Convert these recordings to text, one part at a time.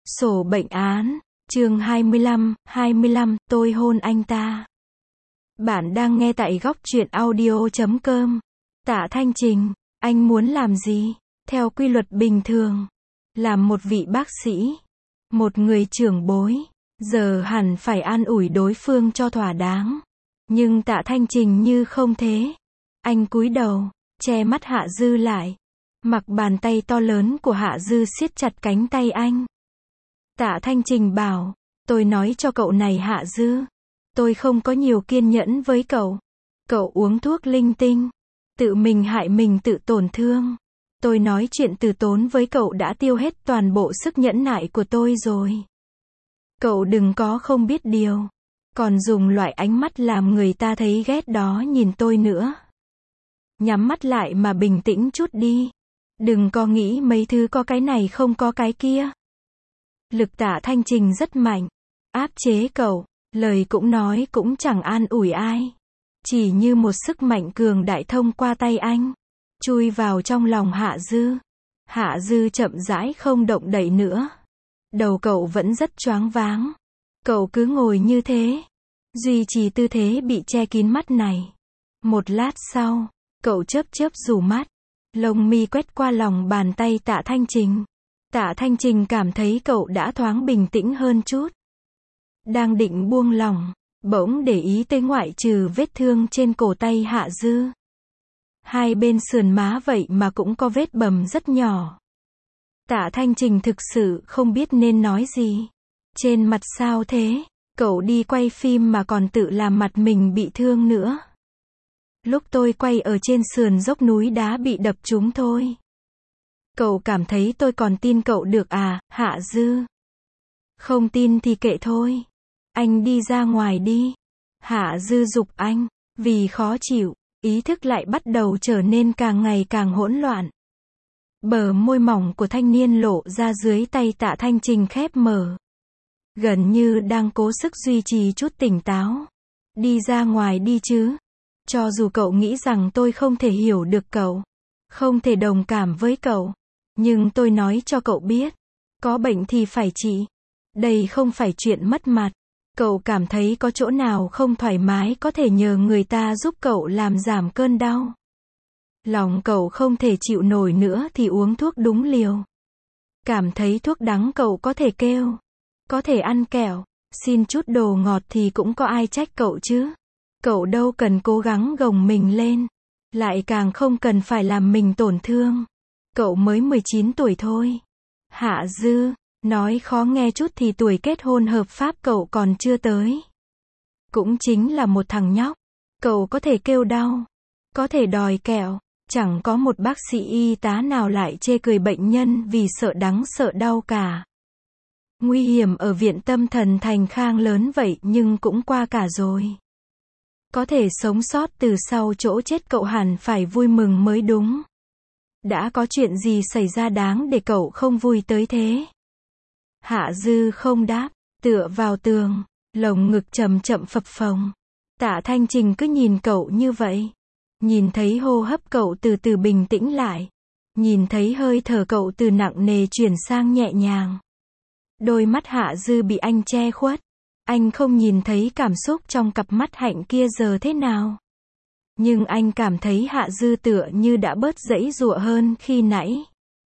Sổ bệnh án, chương 25, tôi hôn anh ta. Bạn đang nghe tại góc truyện audio.com. Tạ Thanh Trình, anh muốn làm gì? Theo quy luật bình thường, làm một vị bác sĩ, một người trưởng bối, giờ hẳn phải an ủi đối phương cho thỏa đáng. Nhưng Tạ Thanh Trình như không thế. Anh cúi đầu, che mắt Hạ Dư lại. Mặc bàn tay to lớn của Hạ Dư siết chặt cánh tay anh. Tạ Thanh Trình bảo, tôi nói cho cậu này Hạ Dư, tôi không có nhiều kiên nhẫn với cậu. Cậu uống thuốc linh tinh, tự mình hại mình tự tổn thương. Tôi nói chuyện từ tốn với cậu đã tiêu hết toàn bộ sức nhẫn nại của tôi rồi. Cậu đừng có không biết điều, còn dùng loại ánh mắt làm người ta thấy ghét đó nhìn tôi nữa. Nhắm mắt lại mà bình tĩnh chút đi. Đừng có nghĩ mấy thứ có cái này không có cái kia. Lực Tạ Thanh Trình rất mạnh, áp chế cậu, lời cũng nói cũng chẳng an ủi ai. Chỉ như một sức mạnh cường đại thông qua tay anh, chui vào trong lòng Hạ Dư. Hạ Dư chậm rãi không động đậy nữa. Đầu cậu vẫn rất choáng váng. Cậu cứ ngồi như thế, duy trì tư thế bị che kín mắt này. Một lát sau, cậu chớp chớp rủ mắt, lông mi quét qua lòng bàn tay Tạ Thanh Trình. Tạ Thanh Trình cảm thấy cậu đã thoáng bình tĩnh hơn chút. Đang định buông lỏng, bỗng để ý tới ngoại trừ vết thương trên cổ tay Hạ Dư, hai bên sườn má vậy mà cũng có vết bầm rất nhỏ. Tạ Thanh Trình thực sự không biết nên nói gì. Trên mặt sao thế? Cậu đi quay phim mà còn tự làm mặt mình bị thương nữa. Lúc tôi quay ở trên sườn dốc núi đá bị đập trúng thôi. Cậu cảm thấy tôi còn tin cậu được à, Hạ Dư? Không tin thì kệ thôi. Anh đi ra ngoài đi. Hạ Dư giục anh. Vì khó chịu, ý thức lại bắt đầu trở nên càng ngày càng hỗn loạn. Bờ môi mỏng của thanh niên lộ ra dưới tay Tạ Thanh Trình khép mở. Gần như đang cố sức duy trì chút tỉnh táo. Đi ra ngoài đi chứ. Cho dù cậu nghĩ rằng tôi không thể hiểu được cậu, không thể đồng cảm với cậu, nhưng tôi nói cho cậu biết, có bệnh thì phải trị. Đây không phải chuyện mất mặt. Cậu cảm thấy có chỗ nào không thoải mái có thể nhờ người ta giúp cậu làm giảm cơn đau. Lòng cậu không thể chịu nổi nữa thì uống thuốc đúng liều. Cảm thấy thuốc đắng cậu có thể kêu, có thể ăn kẹo, xin chút đồ ngọt thì cũng có ai trách cậu chứ. Cậu đâu cần cố gắng gồng mình lên, lại càng không cần phải làm mình tổn thương. Cậu mới 19 tuổi thôi. Hạ Dư, nói khó nghe chút thì tuổi kết hôn hợp pháp cậu còn chưa tới. Cũng chính là một thằng nhóc. Cậu có thể kêu đau, có thể đòi kẹo. Chẳng có một bác sĩ y tá nào lại chê cười bệnh nhân vì sợ đắng sợ đau cả. Nguy hiểm ở viện tâm thần Thành Khang lớn vậy nhưng cũng qua cả rồi. Có thể sống sót từ sau chỗ chết cậu hẳn phải vui mừng mới đúng. Đã có chuyện gì xảy ra đáng để cậu không vui tới thế? Hạ Dư không đáp, tựa vào tường, lồng ngực chậm chậm phập phồng. Tạ Thanh Trình cứ nhìn cậu như vậy. Nhìn thấy hô hấp cậu từ từ bình tĩnh lại. Nhìn thấy hơi thở cậu từ nặng nề chuyển sang nhẹ nhàng. Đôi mắt Hạ Dư bị anh che khuất. Anh không nhìn thấy cảm xúc trong cặp mắt hạnh kia giờ thế nào. Nhưng anh cảm thấy Hạ Dư tựa như đã bớt giãy giụa hơn khi nãy.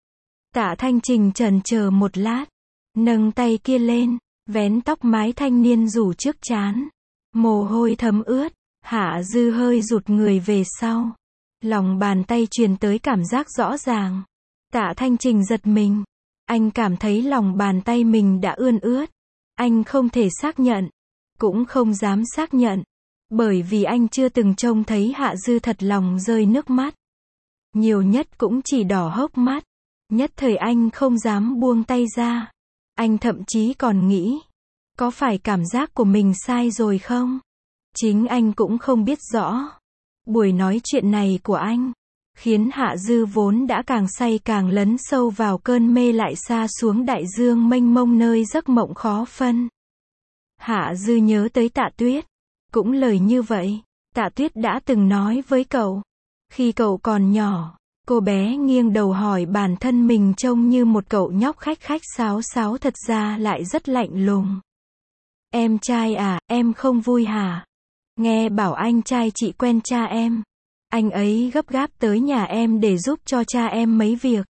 Tạ Thanh Trình chần chờ một lát, nâng tay kia lên, vén tóc mái thanh niên rủ trước trán. Mồ hôi thấm ướt, Hạ Dư hơi rụt người về sau. Lòng bàn tay truyền tới cảm giác rõ ràng. Tạ Thanh Trình giật mình. Anh cảm thấy lòng bàn tay mình đã ươn ướt. Anh không thể xác nhận, cũng không dám xác nhận, bởi vì anh chưa từng trông thấy Hạ Dư thật lòng rơi nước mắt. Nhiều nhất cũng chỉ đỏ hốc mắt. Nhất thời anh không dám buông tay ra. Anh thậm chí còn nghĩ, có phải cảm giác của mình sai rồi không? Chính anh cũng không biết rõ. Buổi nói chuyện này của anh khiến Hạ Dư vốn đã càng say càng lấn sâu vào cơn mê lại xa xuống đại dương mênh mông nơi giấc mộng khó phân. Hạ Dư nhớ tới Tạ Tuyết. Cũng lời như vậy, Tạ Tuyết đã từng nói với cậu. Khi cậu còn nhỏ, Cô bé nghiêng đầu hỏi bản thân mình trông như một cậu nhóc khách khách sáo sáo thật ra lại rất lạnh lùng. Em trai à, em không vui hả? Nghe bảo anh trai chị quen cha em. Anh ấy gấp gáp tới nhà em để giúp cho cha em mấy việc.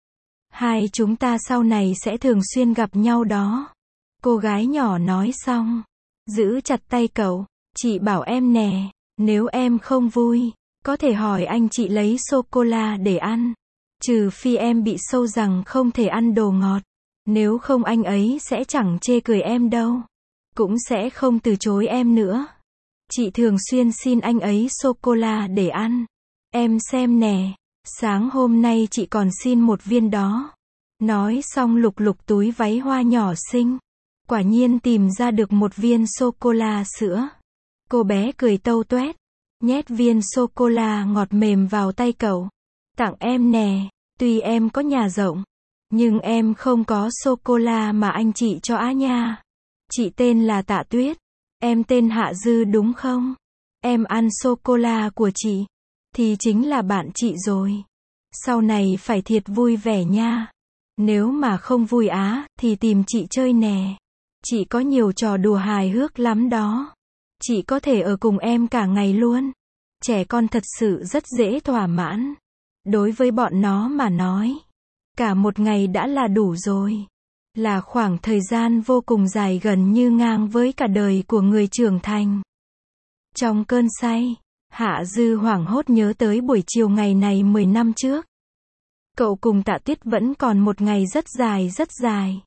Hai chúng ta sau này sẽ thường xuyên gặp nhau đó. Cô gái nhỏ nói xong, giữ chặt tay cậu. Chị bảo em nè, nếu em không vui, có thể hỏi anh chị lấy sô-cô-la để ăn. Trừ phi em bị sâu rằng không thể ăn đồ ngọt. Nếu không anh ấy sẽ chẳng chê cười em đâu. Cũng sẽ không từ chối em nữa. Chị thường xuyên xin anh ấy sô-cô-la để ăn. Em xem nè, sáng hôm nay chị còn xin một viên đó. Nói xong lục lục túi váy hoa nhỏ xinh. Quả nhiên tìm ra được một viên sô-cô-la sữa. Cô bé cười tâu toét, nhét viên sô-cô-la ngọt mềm vào tay cậu. Tặng em nè, tuy em có nhà rộng, nhưng em không có sô-cô-la mà anh chị cho á nha. Chị tên là Tạ Tuyết, em tên Hạ Dư đúng không? Em ăn sô-cô-la của chị, thì chính là bạn chị rồi. Sau này phải thiệt vui vẻ nha. Nếu mà không vui á, thì tìm chị chơi nè. Chị có nhiều trò đùa hài hước lắm đó. Chị có thể ở cùng em cả ngày luôn. Trẻ con thật sự rất dễ thỏa mãn. Đối với bọn nó mà nói, cả một ngày đã là đủ rồi. Là khoảng thời gian vô cùng dài gần như ngang với cả đời của người trưởng thành. Trong cơn say, Hạ Dư hoảng hốt nhớ tới buổi chiều ngày này 10 năm trước. Cậu cùng Tạ Tuyết vẫn còn một ngày rất dài rất dài.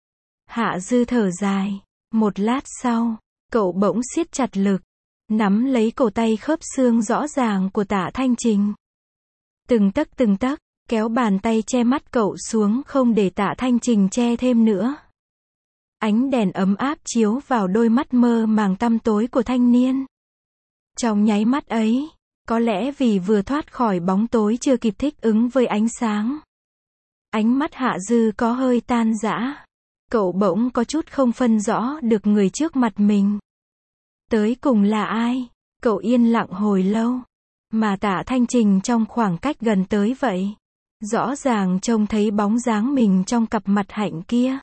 Hạ Dư thở dài. Một lát sau, cậu bỗng siết chặt lực, nắm lấy cổ tay khớp xương rõ ràng của Tạ Thanh Trình. Từng tấc, kéo bàn tay che mắt cậu xuống không để Tạ Thanh Trình che thêm nữa. Ánh đèn ấm áp chiếu vào đôi mắt mơ màng tăm tối của thanh niên. Trong nháy mắt ấy, có lẽ vì vừa thoát khỏi bóng tối chưa kịp thích ứng với ánh sáng. Ánh mắt Hạ Dư có hơi tan rã. Cậu bỗng có chút không phân rõ được người trước mặt mình. Tới cùng là ai? Cậu yên lặng hồi lâu. Mà Tạ Thanh Trình trong khoảng cách gần tới vậy. Rõ ràng trông thấy bóng dáng mình trong cặp mặt hạnh kia.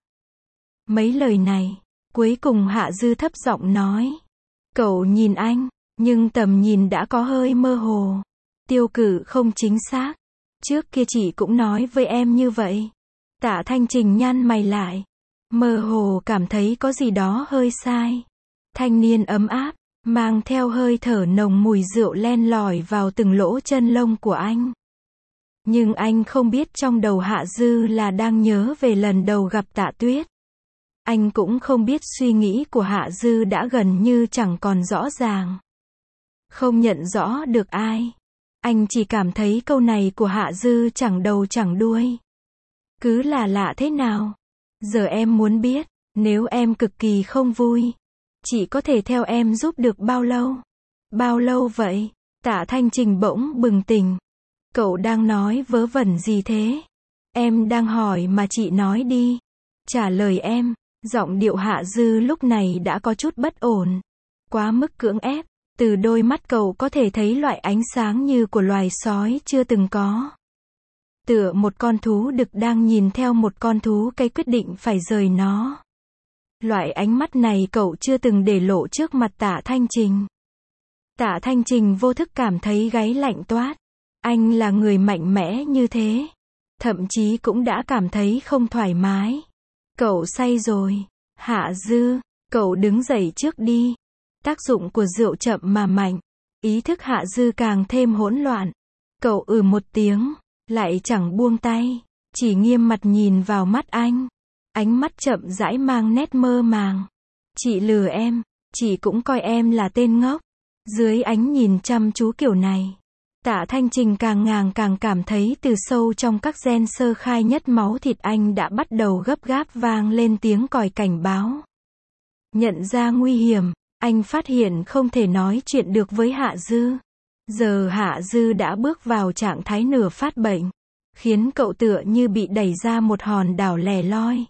Mấy lời này, cuối cùng Hạ Dư thấp giọng nói. Cậu nhìn anh, nhưng tầm nhìn đã có hơi mơ hồ. Tiêu cử không chính xác. Trước kia chị cũng nói với em như vậy. Tạ Thanh Trình nhăn mày lại. Mơ hồ cảm thấy có gì đó hơi sai. Thanh niên ấm áp, mang theo hơi thở nồng mùi rượu len lỏi vào từng lỗ chân lông của anh. Nhưng anh không biết trong đầu Hạ Dư là đang nhớ về lần đầu gặp Tạ Tuyết. Anh cũng không biết suy nghĩ của Hạ Dư đã gần như chẳng còn rõ ràng. Không nhận rõ được ai. Anh chỉ cảm thấy câu này của Hạ Dư chẳng đầu chẳng đuôi. Cứ là lạ thế nào. Giờ em muốn biết, nếu em cực kỳ không vui, chị có thể theo em giúp được bao lâu? Bao lâu vậy? Tạ Thanh Trình bỗng bừng tỉnh. Cậu đang nói vớ vẩn gì thế? Em đang hỏi mà chị nói đi. Trả lời em. Giọng điệu Hạ Dư lúc này đã có chút bất ổn. Quá mức cưỡng ép. Từ đôi mắt cậu có thể thấy loại ánh sáng như của loài sói chưa từng có. Tựa một con thú đực đang nhìn theo một con thú cây quyết định phải rời nó. Loại ánh mắt này cậu chưa từng để lộ trước mặt Tạ Thanh Trình. Tạ Thanh Trình vô thức cảm thấy gáy lạnh toát. Anh là người mạnh mẽ như thế. Thậm chí cũng đã cảm thấy không thoải mái. Cậu say rồi. Hạ Dư, cậu đứng dậy trước đi. Tác dụng của rượu chậm mà mạnh. Ý thức Hạ Dư càng thêm hỗn loạn. Cậu một tiếng, lại chẳng buông tay. Chỉ nghiêm mặt nhìn vào mắt anh. Ánh mắt chậm rãi mang nét mơ màng. Chị lừa em, chị cũng coi em là tên ngốc. Dưới ánh nhìn chăm chú kiểu này, Tạ Thanh Trình càng cảm thấy từ sâu trong các gen sơ khai nhất máu thịt anh đã bắt đầu gấp gáp vang lên tiếng còi cảnh báo. Nhận ra nguy hiểm, anh phát hiện không thể nói chuyện được với Hạ Dư. Giờ Hạ Dư đã bước vào trạng thái nửa phát bệnh, khiến cậu tựa như bị đẩy ra một hòn đảo lẻ loi.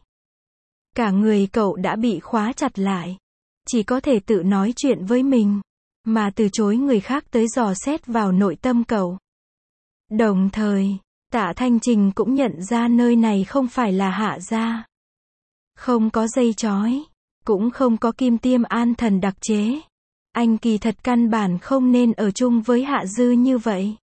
Cả người cậu đã bị khóa chặt lại. Chỉ có thể tự nói chuyện với mình, mà từ chối người khác tới dò xét vào nội tâm cậu. Đồng thời, Tạ Thanh Trình cũng nhận ra nơi này không phải là Hạ gia. Không có dây chói, cũng không có kim tiêm an thần đặc chế. Anh kỳ thật căn bản không nên ở chung với Hạ Dư như vậy.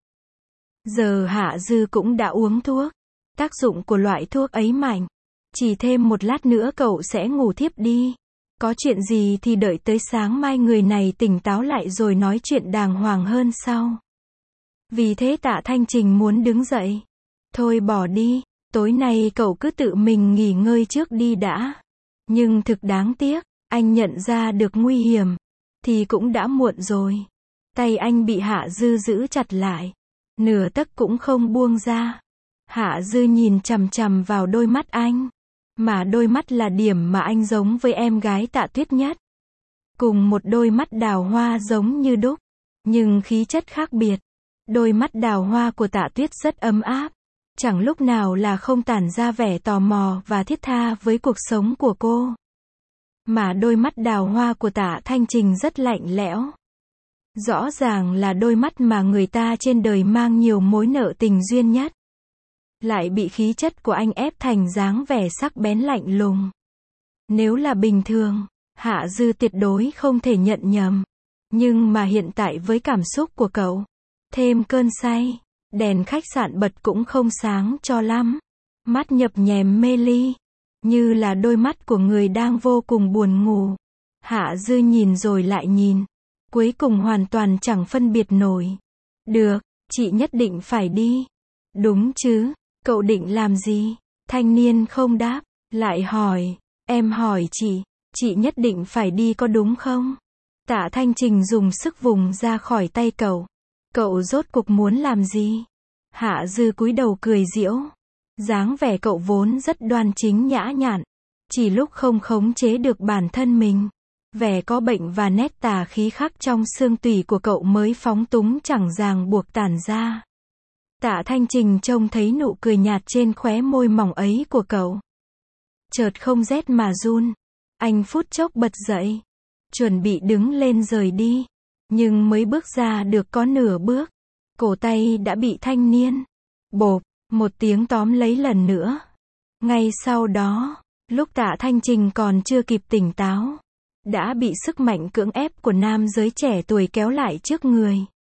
Giờ Hạ Dư cũng đã uống thuốc. Tác dụng của loại thuốc ấy mạnh. Chỉ thêm một lát nữa cậu sẽ ngủ thiếp đi. Có chuyện gì thì đợi tới sáng mai người này tỉnh táo lại rồi nói chuyện đàng hoàng hơn sau. Vì thế Tạ Thanh Trình muốn đứng dậy. Thôi bỏ đi, tối nay cậu cứ tự mình nghỉ ngơi trước đi đã. Nhưng thực đáng tiếc, anh nhận ra được nguy hiểm. Thì cũng đã muộn rồi. Tay anh bị Hạ Dư giữ chặt lại. Nửa tấc cũng không buông ra. Hạ Dư nhìn chằm chằm vào đôi mắt anh. Mà đôi mắt là điểm mà anh giống với em gái Tạ Tuyết nhất. Cùng một đôi mắt đào hoa giống như đúc. Nhưng khí chất khác biệt. Đôi mắt đào hoa của Tạ Tuyết rất ấm áp. Chẳng lúc nào là không tản ra vẻ tò mò và thiết tha với cuộc sống của cô. Mà đôi mắt đào hoa của Tạ Thanh Trình rất lạnh lẽo. Rõ ràng là đôi mắt mà người ta trên đời mang nhiều mối nợ tình duyên nhất. Lại bị khí chất của anh ép thành dáng vẻ sắc bén lạnh lùng. Nếu là bình thường, Hạ Dư tuyệt đối không thể nhận nhầm. Nhưng mà hiện tại với cảm xúc của cậu, thêm cơn say, đèn khách sạn bật cũng không sáng cho lắm. Mắt nhập nhèm mê ly, như là đôi mắt của người đang vô cùng buồn ngủ. Hạ Dư nhìn rồi lại nhìn, cuối cùng hoàn toàn chẳng phân biệt nổi. Được, chị nhất định phải đi. Đúng chứ, cậu định làm gì? Thanh niên không đáp, lại hỏi, em hỏi chị nhất định phải đi có đúng không? Tạ Thanh Trình dùng sức vùng ra khỏi tay cậu. Cậu rốt cuộc muốn làm gì? Hạ Dư cúi đầu cười giễu. Dáng vẻ cậu vốn rất đoan chính nhã nhặn. Chỉ lúc không khống chế được bản thân mình. Vẻ có bệnh và nét tà khí khắc trong xương tủy của cậu mới phóng túng chẳng ràng buộc tản ra. Tạ Thanh Trình trông thấy nụ cười nhạt trên khóe môi mỏng ấy của cậu. Chợt không rét mà run. Anh phút chốc bật dậy. Chuẩn bị đứng lên rời đi. Nhưng mới bước ra được có nửa bước. Cổ tay đã bị thanh niên. Bộp, một tiếng tóm lấy lần nữa. Ngay sau đó, lúc Tạ Thanh Trình còn chưa kịp tỉnh táo. Đã bị sức mạnh cưỡng ép của nam giới trẻ tuổi kéo lại trước người.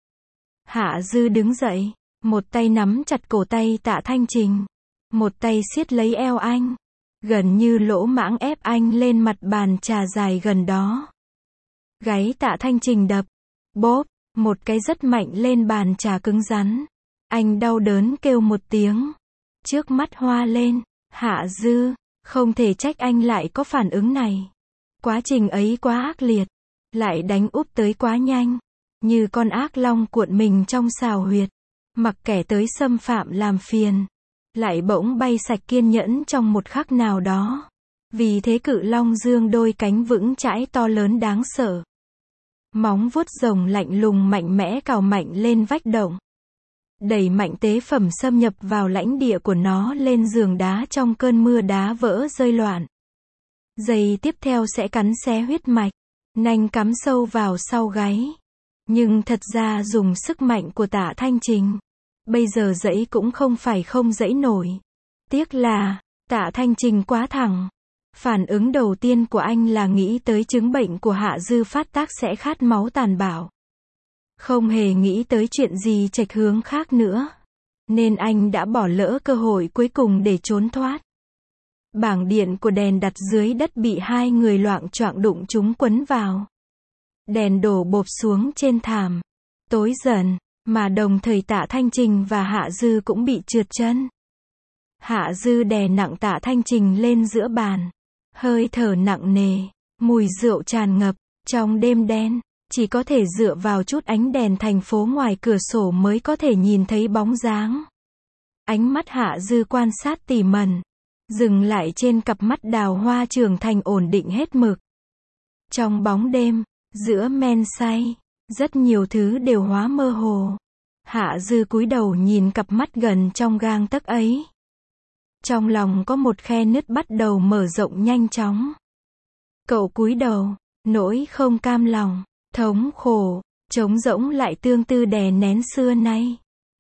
Hạ Dư đứng dậy. Một tay nắm chặt cổ tay Tạ Thanh Trình. Một tay siết lấy eo anh. Gần như lỗ mãng ép anh lên mặt bàn trà dài gần đó. Gáy Tạ Thanh Trình đập. Bốp, một cái rất mạnh lên bàn trà cứng rắn. Anh đau đớn kêu một tiếng. Trước mắt hoa lên. Hạ Dư, không thể trách anh lại có phản ứng này. Quá trình ấy quá ác liệt. Lại đánh úp tới quá nhanh. Như con ác long cuộn mình trong xào huyệt. Mặc kẻ tới xâm phạm làm phiền. Lại bỗng bay sạch kiên nhẫn trong một khắc nào đó. Vì thế cự long dương đôi cánh vững chãi to lớn đáng sợ. Móng vuốt rồng lạnh lùng mạnh mẽ cào mạnh lên vách động. Đẩy mạnh tế phẩm xâm nhập vào lãnh địa của nó lên giường đá trong cơn mưa đá vỡ rơi loạn. Giây tiếp theo sẽ cắn xé huyết mạch. Nanh cắm sâu vào sau gáy. Nhưng thật ra dùng sức mạnh của Tạ Thanh Trình. Bây giờ giãy cũng không phải không giãy nổi. Tiếc là, Tạ Thanh Trình quá thẳng. Phản ứng đầu tiên của anh là nghĩ tới chứng bệnh của Hạ Dư phát tác sẽ khát máu tàn bạo. Không hề nghĩ tới chuyện gì chệch hướng khác nữa. Nên anh đã bỏ lỡ cơ hội cuối cùng để trốn thoát. Bảng điện của đèn đặt dưới đất bị hai người loạng choạng đụng chúng quấn vào. Đèn đổ bộp xuống trên thảm. Tối dần, mà đồng thời Tạ Thanh Trình và Hạ Dư cũng bị trượt chân. Hạ Dư đè nặng Tạ Thanh Trình lên giữa bàn. Hơi thở nặng nề, mùi rượu tràn ngập, trong đêm đen, chỉ có thể dựa vào chút ánh đèn thành phố ngoài cửa sổ mới có thể nhìn thấy bóng dáng. Ánh mắt Hạ Dư quan sát tỉ mẩn, dừng lại trên cặp mắt đào hoa trưởng thành ổn định hết mực. Trong bóng đêm, giữa men say, rất nhiều thứ đều hóa mơ hồ. Hạ Dư cúi đầu nhìn cặp mắt gần trong gang tấc ấy. Trong lòng có một khe nứt bắt đầu mở rộng nhanh chóng. Cậu cúi đầu, nỗi không cam lòng, thống khổ, trống rỗng lại tương tư đè nén xưa nay.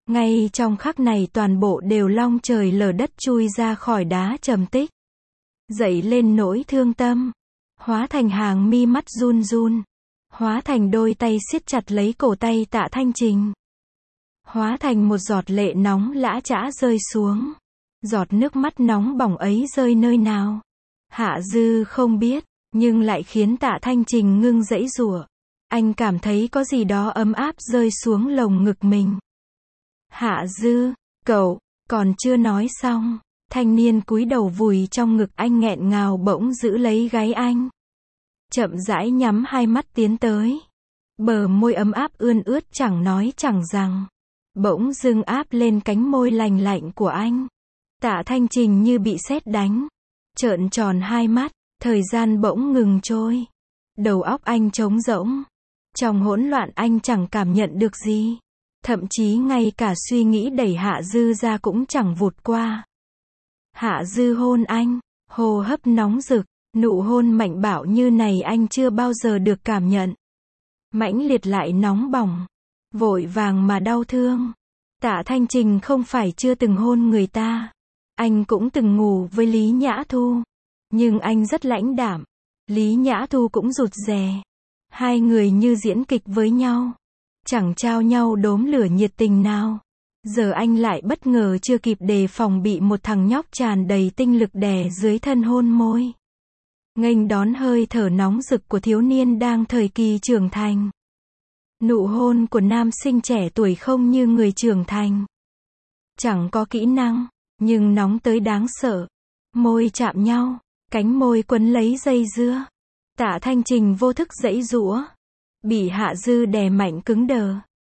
Ngay trong khắc này toàn bộ đều long trời lở đất chui ra khỏi đá trầm tích. Dậy lên nỗi thương tâm. Hóa thành hàng mi mắt run run. Hóa thành đôi tay siết chặt lấy cổ tay Tạ Thanh Trình. Hóa thành một giọt lệ nóng lã chã rơi xuống. Giọt nước mắt nóng bỏng ấy rơi nơi nào? Hạ Dư không biết, nhưng lại khiến Tạ Thanh Trình ngưng giãy giụa. Anh cảm thấy có gì đó ấm áp rơi xuống lồng ngực mình. Hạ Dư, cậu, còn chưa nói xong. Thanh niên cúi đầu vùi trong ngực anh nghẹn ngào bỗng giữ lấy gáy anh. Chậm rãi nhắm hai mắt tiến tới. Bờ môi ấm áp ươn ướt chẳng nói chẳng rằng. Bỗng dưng áp lên cánh môi lành lạnh của anh. Tạ Thanh Trình như bị sét đánh. Trợn tròn hai mắt, thời gian bỗng ngừng trôi. Đầu óc anh trống rỗng. Trong hỗn loạn anh chẳng cảm nhận được gì. Thậm chí ngay cả suy nghĩ đẩy Hạ Dư ra cũng chẳng vụt qua. Hạ Dư hôn anh, hô hấp nóng rực, nụ hôn mạnh bạo như này anh chưa bao giờ được cảm nhận. Mãnh liệt lại nóng bỏng, vội vàng mà đau thương. Tạ Thanh Trình không phải chưa từng hôn người ta. Anh cũng từng ngủ với Lý Nhã Thu. Nhưng anh rất lãnh đạm. Lý Nhã Thu cũng rụt rè. Hai người như diễn kịch với nhau. Chẳng trao nhau đốm lửa nhiệt tình nào. Giờ anh lại bất ngờ chưa kịp đề phòng bị một thằng nhóc tràn đầy tinh lực đè dưới thân hôn môi. Nghênh đón hơi thở nóng rực của thiếu niên đang thời kỳ trưởng thành. Nụ hôn của nam sinh trẻ tuổi không như người trưởng thành. Chẳng có kỹ năng, nhưng nóng tới đáng sợ. Môi chạm nhau, cánh môi quấn lấy dây dưa. Tạ Thanh Trình vô thức giãy giụa. Bị Hạ Dư đè mạnh cứng đờ.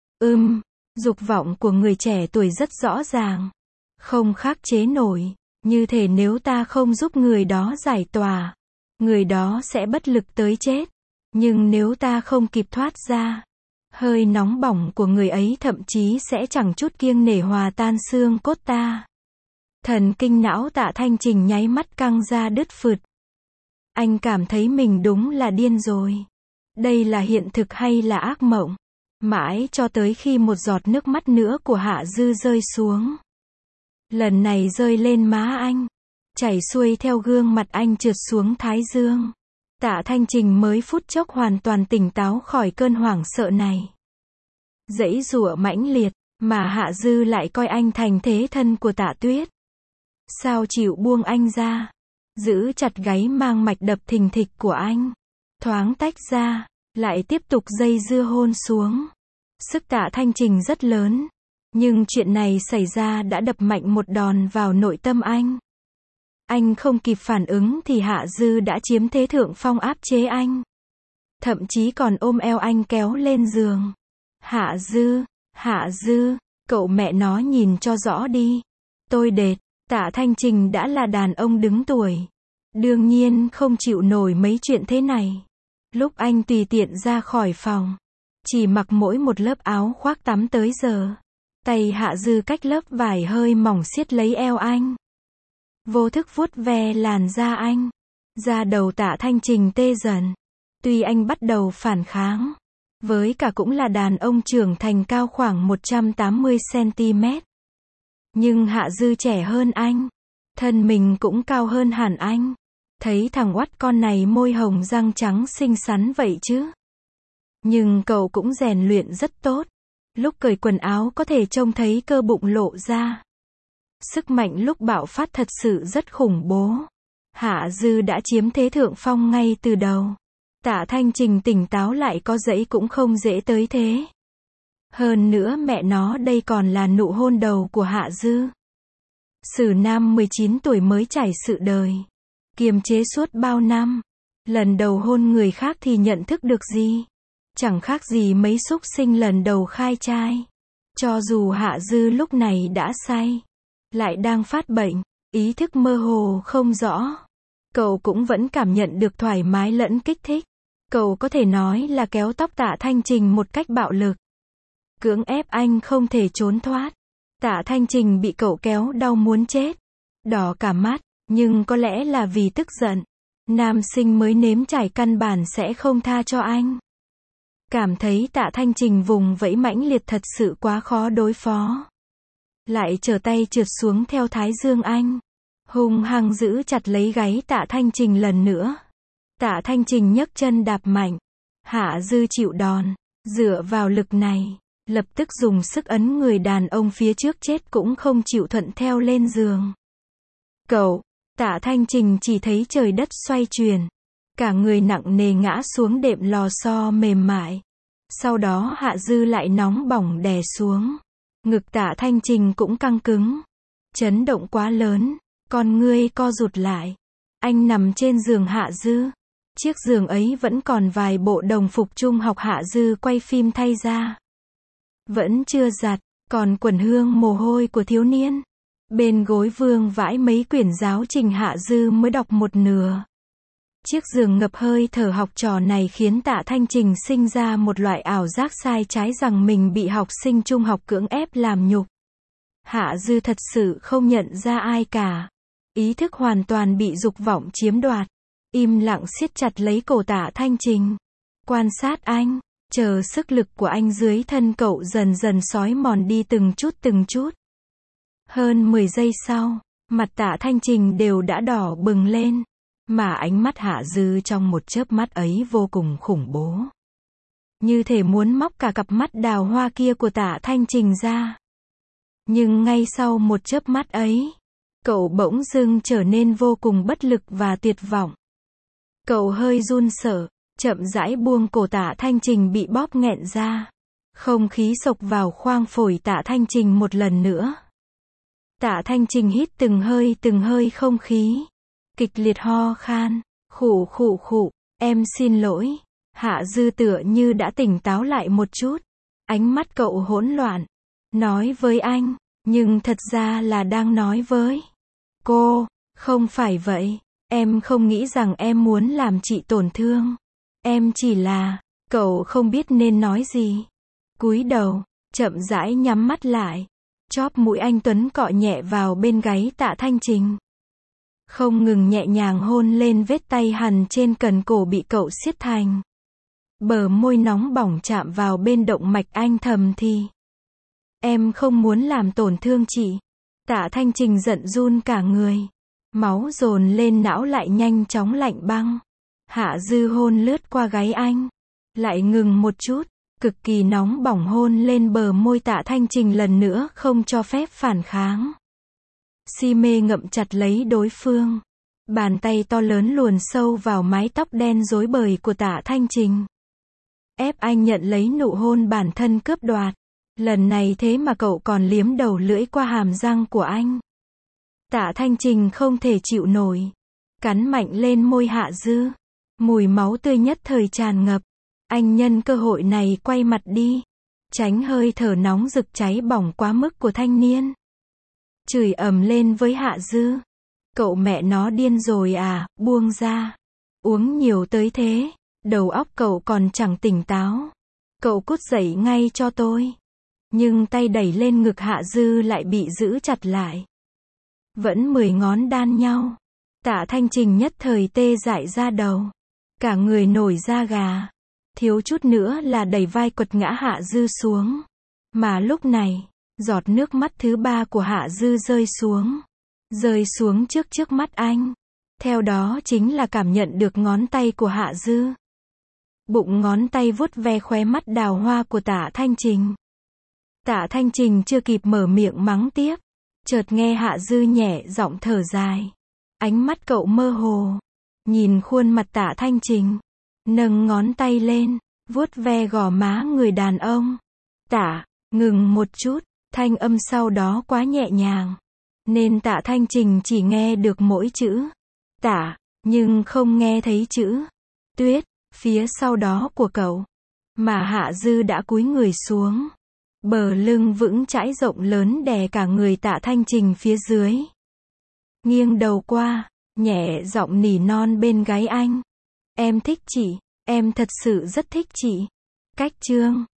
Dục vọng của người trẻ tuổi rất rõ ràng. Không khắc chế nổi. Như thể nếu ta không giúp người đó giải tỏa, người đó sẽ bất lực tới chết. Nhưng nếu ta không kịp thoát ra, hơi nóng bỏng của người ấy thậm chí sẽ chẳng chút kiêng nể hòa tan xương cốt ta. Thần kinh não Tạ Thanh Trình nháy mắt căng ra đứt phượt. Anh cảm thấy mình đúng là điên rồi. Đây là hiện thực hay là ác mộng? Mãi cho tới khi một giọt nước mắt nữa của Hạ Dư rơi xuống. Lần này rơi lên má anh, chảy xuôi theo gương mặt anh trượt xuống thái dương. Tạ Thanh Trình mới phút chốc hoàn toàn tỉnh táo khỏi cơn hoảng sợ này. Giãy giụa mãnh liệt, mà Hạ Dư lại coi anh thành thế thân của Tạ Tuyết. Sao chịu buông anh ra, giữ chặt gáy mang mạch đập thình thịch của anh. Thoáng tách ra, lại tiếp tục dây dưa hôn xuống. Sức Tạ Thanh Trình rất lớn, nhưng chuyện này xảy ra đã đập mạnh một đòn vào nội tâm anh. Anh không kịp phản ứng thì Hạ Dư đã chiếm thế thượng phong áp chế anh. Thậm chí còn ôm eo anh kéo lên giường. Hạ Dư, cậu mẹ nó nhìn cho rõ đi. Tôi đệt, Tạ Thanh Trình đã là đàn ông đứng tuổi. Đương nhiên không chịu nổi mấy chuyện thế này. Lúc anh tùy tiện ra khỏi phòng, chỉ mặc mỗi một lớp áo khoác tắm tới giờ. Tay Hạ Dư cách lớp vải hơi mỏng siết lấy eo anh. Vô thức vuốt ve làn da anh. Da đầu Tạ Thanh Trình tê dần. Tuy anh bắt đầu phản kháng, với cả cũng là đàn ông trưởng thành cao khoảng 180cm. Nhưng Hạ Dư trẻ hơn anh. Thân mình cũng cao hơn hẳn anh. Thấy thằng oắt con này môi hồng răng trắng xinh xắn vậy chứ. Nhưng cậu cũng rèn luyện rất tốt. Lúc cởi quần áo có thể trông thấy cơ bụng lộ ra. Sức mạnh lúc bạo phát thật sự rất khủng bố. Hạ Dư đã chiếm thế thượng phong ngay từ đầu. Tạ Thanh Trình tỉnh táo lại có dãy cũng không dễ tới thế. Hơn nữa mẹ nó đây còn là nụ hôn đầu của Hạ Dư. Sử nam 19 tuổi mới trải sự đời. Kiềm chế suốt bao năm. Lần đầu hôn người khác thì nhận thức được gì? Chẳng khác gì mấy súc sinh lần đầu khai trai. Cho dù Hạ Dư lúc này đã say, lại đang phát bệnh, ý thức mơ hồ không rõ, cậu cũng vẫn cảm nhận được thoải mái lẫn kích thích. Cậu có thể nói là kéo tóc Tạ Thanh Trình một cách bạo lực. Cưỡng ép anh không thể trốn thoát. Tạ Thanh Trình bị cậu kéo đau muốn chết. Đỏ cả mắt, nhưng có lẽ là vì tức giận. Nam sinh mới nếm trải căn bản sẽ không tha cho anh. Cảm thấy Tạ Thanh Trình vùng vẫy mãnh liệt thật sự quá khó đối phó. lại trở tay trượt xuống theo thái dương anh. Hung hăng giữ chặt lấy gáy Tạ Thanh Trình lần nữa. Tạ Thanh Trình nhấc chân đạp mạnh. Hạ Dư chịu đòn. Dựa vào lực này, lập tức dùng sức ấn người đàn ông phía trước chết cũng không chịu thuận theo lên giường. Cậu, Tạ Thanh Trình chỉ thấy trời đất xoay chuyển. Cả người nặng nề ngã xuống đệm lò xo mềm mại. Sau đó Hạ Dư lại nóng bỏng đè xuống. Ngực Tạ Thanh Trình cũng căng cứng. Chấn động quá lớn, con ngươi co rụt lại. Anh nằm trên giường Hạ Dư. Chiếc giường ấy vẫn còn vài bộ đồng phục trung học Hạ Dư quay phim thay ra. Vẫn chưa giặt, còn quần hương mồ hôi của thiếu niên. Bên gối vương vãi mấy quyển giáo trình Hạ Dư mới đọc một nửa. Chiếc giường ngập hơi thở học trò này khiến Tạ Thanh Trình sinh ra một loại ảo giác sai trái rằng mình bị học sinh trung học cưỡng ép làm nhục. Hạ Dư thật sự không nhận ra ai cả. Ý thức hoàn toàn bị dục vọng chiếm đoạt. Im lặng siết chặt lấy cổ Tạ Thanh Trình. Quan sát anh, chờ sức lực của anh dưới thân cậu dần dần xói mòn đi từng chút. Hơn 10 giây sau, mặt Tạ Thanh Trình đều đã đỏ bừng lên. Mà ánh mắt Hạ Dư trong một chớp mắt ấy vô cùng khủng bố. Như thể muốn móc cả cặp mắt đào hoa kia của Tạ Thanh Trình ra. Nhưng ngay sau một chớp mắt ấy, cậu bỗng dưng trở nên vô cùng bất lực và tuyệt vọng. Cậu hơi run sợ, chậm rãi buông cổ Tạ Thanh Trình bị bóp nghẹn ra. Không khí xộc vào khoang phổi Tạ Thanh Trình một lần nữa. Tạ Thanh Trình hít từng hơi không khí. Kịch liệt ho khan, khụ, em xin lỗi. Hạ Dư tựa như đã tỉnh táo lại một chút. Ánh mắt cậu hỗn loạn. Nói với anh, nhưng thật ra là đang nói với cô. Không phải vậy, em không nghĩ rằng em muốn làm chị tổn thương. Em chỉ là, cậu không biết nên nói gì. Cúi đầu, chậm rãi nhắm mắt lại. Chóp mũi anh Tuấn cọ nhẹ vào bên gáy Tạ Thanh Trình. Không ngừng nhẹ nhàng hôn lên vết tay hằn trên cần cổ bị cậu siết thành. Bờ môi nóng bỏng chạm vào bên động mạch anh thầm thì. Em không muốn làm tổn thương chị. Tạ Thanh Trình giận run cả người. Máu dồn lên não lại nhanh chóng lạnh băng. Hạ Dư hôn lướt qua gáy anh. Lại ngừng một chút. Cực kỳ nóng bỏng hôn lên bờ môi Tạ Thanh Trình lần nữa không cho phép phản kháng. Si mê ngậm chặt lấy đối phương. Bàn tay to lớn luồn sâu vào mái tóc đen rối bời của Tạ Thanh Trình. Ép anh nhận lấy nụ hôn bản thân cướp đoạt. Lần này thế mà cậu còn liếm đầu lưỡi qua hàm răng của anh. Tạ Thanh Trình không thể chịu nổi. Cắn mạnh lên môi Hạ Dư. Mùi máu tươi nhất thời tràn ngập. Anh nhân cơ hội này quay mặt đi. Tránh hơi thở nóng rực cháy bỏng quá mức của thanh niên. Chửi ầm lên với Hạ Dư. Cậu mẹ nó điên rồi à, buông ra. Uống nhiều tới thế, đầu óc cậu còn chẳng tỉnh táo. Cậu cút dậy ngay cho tôi. Nhưng tay đẩy lên ngực Hạ Dư lại bị giữ chặt lại. Vẫn 10 ngón đan nhau. Tạ Thanh Trình nhất thời tê dại ra đầu. Cả người nổi da gà. Thiếu chút nữa là đẩy vai quật ngã Hạ Dư xuống. Mà lúc này, giọt nước mắt thứ 3 của Hạ Dư rơi xuống. Rơi xuống trước mắt anh. Theo đó chính là cảm nhận được ngón tay của Hạ Dư. Bụng ngón tay vuốt ve khóe mắt đào hoa của Tạ Thanh Trình. Tạ Thanh Trình chưa kịp mở miệng mắng tiếp. Chợt nghe Hạ Dư nhẹ giọng thở dài. Ánh mắt cậu mơ hồ. Nhìn khuôn mặt Tạ Thanh Trình. Nâng ngón tay lên. Vuốt ve gò má người đàn ông. Tạ, ngừng một chút. Thanh âm sau đó quá nhẹ nhàng. Nên Tạ Thanh Trình chỉ nghe được mỗi chữ. Tạ, nhưng không nghe thấy chữ. Tuyết, phía sau đó của cậu. Mà Hạ Dư đã cúi người xuống. Bờ lưng vững chãi rộng lớn đè cả người Tạ Thanh Trình phía dưới. Nghiêng đầu qua, nhẹ giọng nỉ non bên gáy anh. Em thích chị, em thật sự rất thích chị. Cách chương